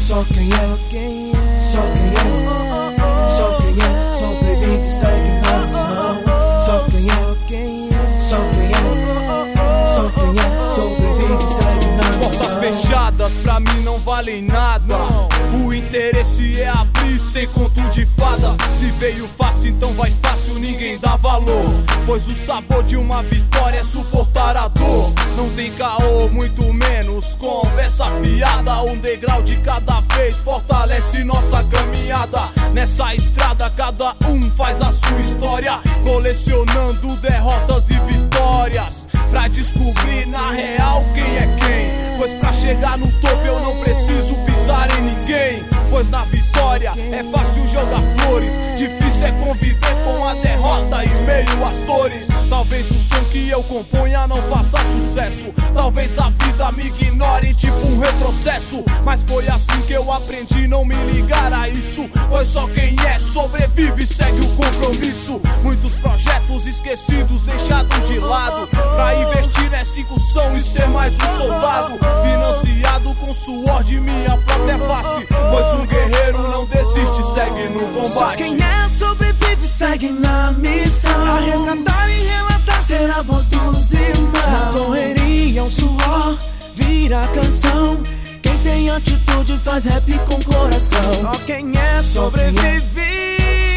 Só quem é, só quem é, só quem é, sobrevive e segue na missão. Só quem é, só quem é, só quem é, sobrevive e segue na missão. Portas fechadas pra mim não valem nada. O interesse é abrir sem conto de fada. Se veio fácil, então vai fácil, ninguém dá valor. Pois o sabor de uma vitória é suportar a dor. Não tem caô, muito menos conversa fiada. Um degrau de cada vez fortalece nossa caminhada. Nessa estrada cada um faz a sua história, colecionando derrotas e vitórias, pra descobrir na real quem é quem. Pois pra chegar no topo eu não preciso pisar em ninguém. Pois na vitória é fácil jogar flores, difícil é conviver com a derrota em meio às dores. Talvez o som que eu componha não faça sucesso, talvez a vida me ignore tipo um retrocesso. Mas foi assim que eu aprendi não me ligar a isso. Pois só quem é sobrevive e segue o compromisso. Muitos projetos esquecidos, deixados de lado, pra investir nessa incursão e ser mais um soldado, financiado com suor de minha própria face. Pois um guerreiro não desiste, segue no combate. Só quem é sobrevive, segue na missão. A resgatar e relatar, ser a voz dos irmãos. Na correria um suor vira canção. Quem tem atitude faz rap com coração. Só quem é sobrevive,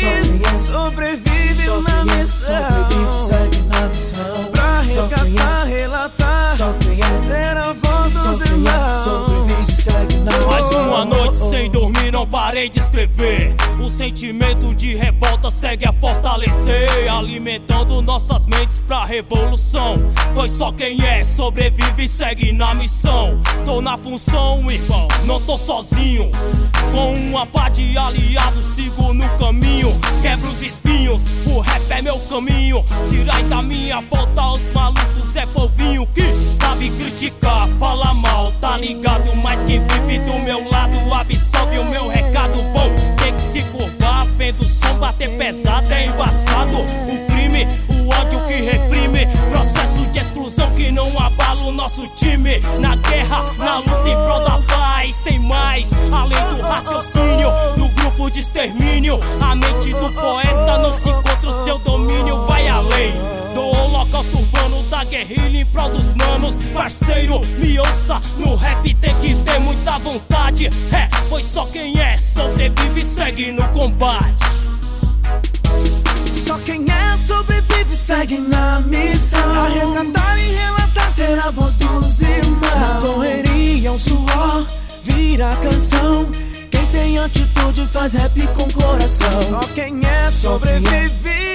sobrevive na missão. Sobrevive, segue na missão. Pra resgatar, relatar, ser a voz dos irmãos. Sobrevive, segue na missão. Mais uma noite sem dormir, não parei de escrever. O sentimento de revolta segue a fortalecer, alimentando nossas mentes pra revolução. Pois só quem é sobrevive e segue na missão. Tô na função, irmão, não tô sozinho. Com uma pá de aliados sigo no caminho. Quebro os espinhos, o rap é meu caminho. Tirai da minha volta os malucos, é povinho que sabe criticar, fala mal, tá ligado? Mas quem vive do meu lado absorve o meu recado. Vão ter que se curvar, vendo o som bater pesado, é embaçado. O crime, o ódio que reprime, processo de exclusão que não abala o nosso time. Na guerra, na luta em prol da paz, tem mais, além do raciocínio, no grupo de extermínio. A mente do poeta não se encontra, o seu domínio vai além do holocausto urbano, da guerrilha em prol dos manos. Parceiro, me ouça, no rap tem que ter muita vontade. É, pois só quem é sobrevive e segue no combate. Só quem é sobrevive, segue na missão. A resgatar e relatar, ser a voz dos irmãos. Na correria um suor vira canção. Quem tem atitude faz rap com coração. Só quem é sobrevive,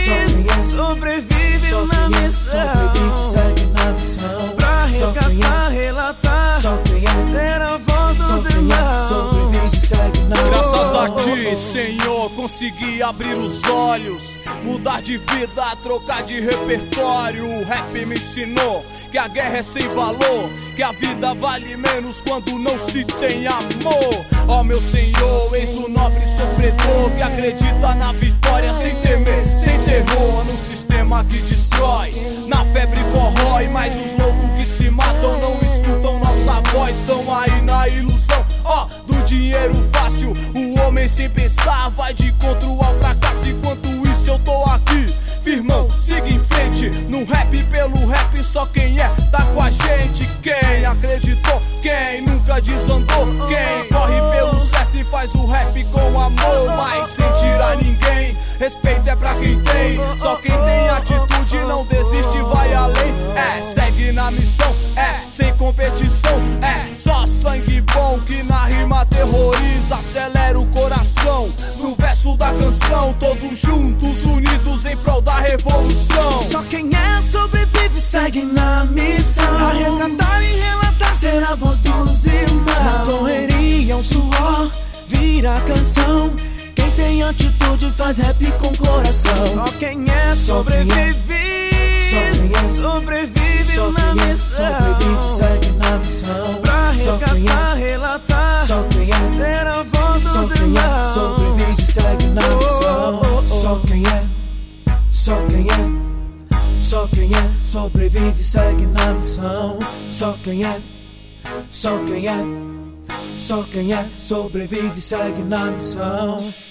sobrevive na missão. Sobrevive, segue na missão. Pra resgatar, relatar, ser a voz dos irmãos. Sobrevive, segue na missão. Graças a ti, Senhor, consegui abrir os olhos, mudar de vida, trocar de repertório. O rap me ensinou que a guerra é sem valor, que a vida vale menos quando não se tem amor. Ó meu Senhor, eis o nobre sofredor que acredita na vitória sem temer, sem terror, num sistema que destrói, na febre corrói. Mas os loucos que se matam não escutam nossa voz, estão aí na ilusão, ó, do dinheiro fácil. O homem sem pensar vai de encontro ao fracasso. Enquanto isso eu tô aqui, firmão, siga em frente, no rap pelo rap. Só quem é, tá com a gente. Quem acreditou, quem nunca desandou, quem corre pelo certo e faz o rap com amor, mas sem tirar ninguém. Respeito é pra quem tem, só quem tem atitude não desiste, vai além. É, segue na missão, é, sem competição. É, só sangue bom que na rima terroriza, acelera o coração. No verso da canção, todos juntos, unidos em prol da revolução. Só quem é sobrevive, segue na missão. A resgatar e relatar, ser a voz dos irmãos. Na correria um suor vira canção. Quem tem atitude faz rap com coração. Só quem é sobrevive, sobrevive na missão. Sobrevive, segue na missão. Pra resgatar, relatar, ser a voz dos irmãos. Sobrevive, segue na missão. Só quem é, só quem é, só quem é, sobrevive, segue na missão. Só quem é, só quem é, só quem é sobrevive segue na missão.